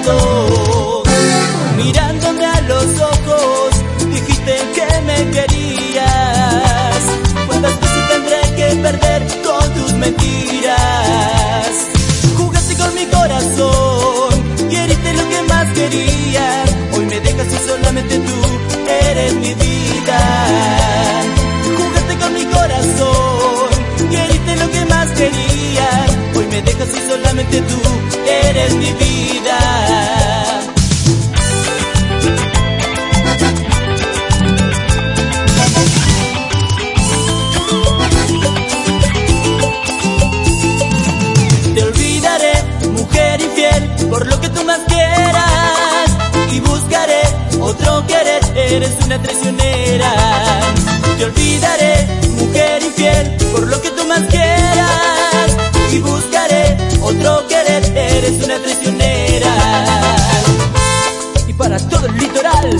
corazón. Mirándome a los ojos, dijiste que me querías. ¿Cuántas veces tendré que perder con tus mentiras? Jugaste con mi corazón y heriste lo que más quería. Hoy me dejas y solamente tú eres mi vida. Jugaste con mi corazón y heriste lo que más quería. Hoy me dejas y solamente tú eres mi vida. Te olvidaré, mujer infiel, por lo que tú más quieras, y buscaré otro querer, eres una traicionera. Te olvidaré, mujer infiel, por lo que tú más quieras, y buscaré otro querer, eres una traicionera. Y para todo el litoral,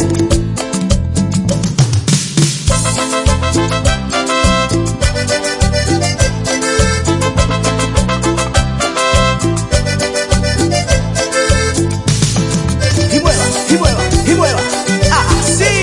y mueva, así.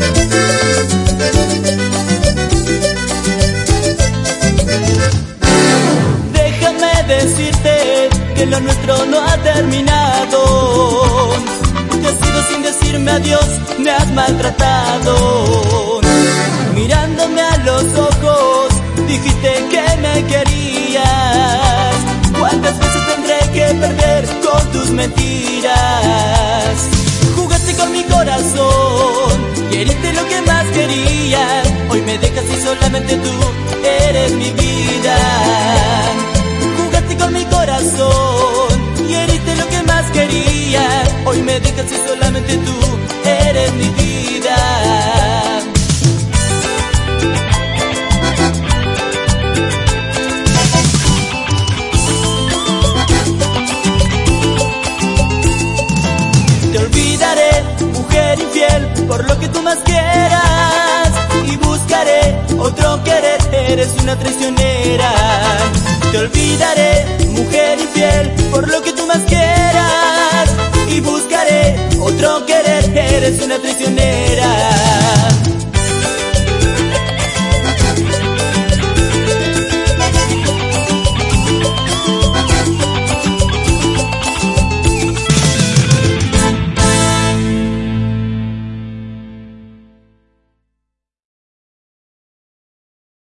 Déjame decirte que lo nuestro no ha terminado. Te has ido sin decirme adiós, me has maltratado. Mirándome a los ojos, dijiste que me querías. ¿Cuántas veces tendré que perder con tus mentiras? Jugaste con mi corazón y heriste lo que más quería. Hoy me dejas y solamente tú eres mi vida. Jugaste con mi corazón y heriste lo que más quería. Hoy me dejas y solamente tú eres mi vida. Por lo que tú más quieras, y buscaré otro querer, eres una traicionera. Te olvidaré, mujer infiel, por lo que tú más quieras, y buscaré otro querer, eres una traicionera.